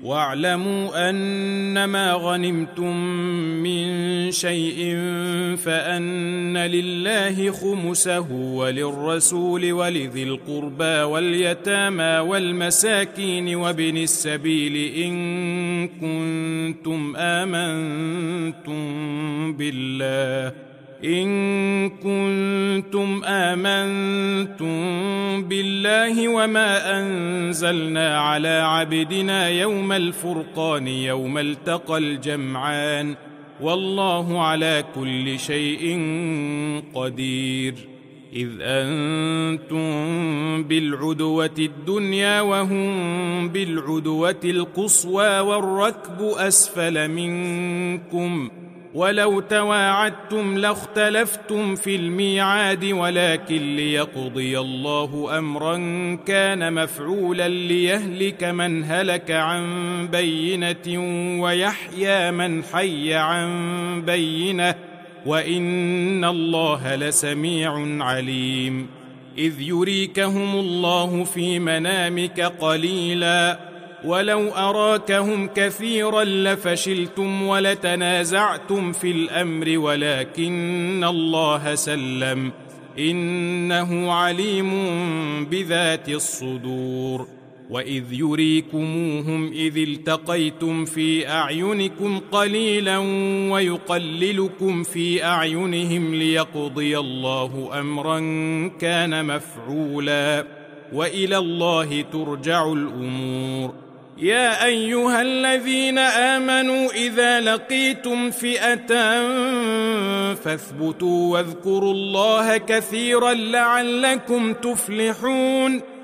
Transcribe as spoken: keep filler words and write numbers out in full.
واعلموا أنما غنمتم من شيء فأن لله خمسه وللرسول ولذي القربى واليتامى والمساكين وابن السبيل إن كنتم آمنتم بالله إن كنتم آمنتم بالله وما أنزلنا على عبدنا يوم الفرقان يوم التقى الجمعان والله على كل شيء قدير. إذ أنتم بالعدوة الدنيا وهم بالعدوة القصوى والركب أسفل منكم ولو تواعدتم لاختلفتم في الميعاد ولكن ليقضي الله أمرا كان مفعولا ليهلك من هلك عن بينة ويحيى من حي عن بينة وإن الله لسميع عليم. إذ يريكهم الله في منامك قليلا ولو أراكهم كثيرا لفشلتم ولتنازعتم في الأمر ولكن الله سلم إنه عليم بذات الصدور. وإذ يريكموهم إذ التقيتم في أعينكم قليلا ويقللكم في أعينهم ليقضي الله أمرا كان مفعولا وإلى الله ترجع الأمور. يا أيها الذين آمنوا إذا لقيتم فئة فاثبتوا واذكروا الله كثيرا لعلكم تفلحون.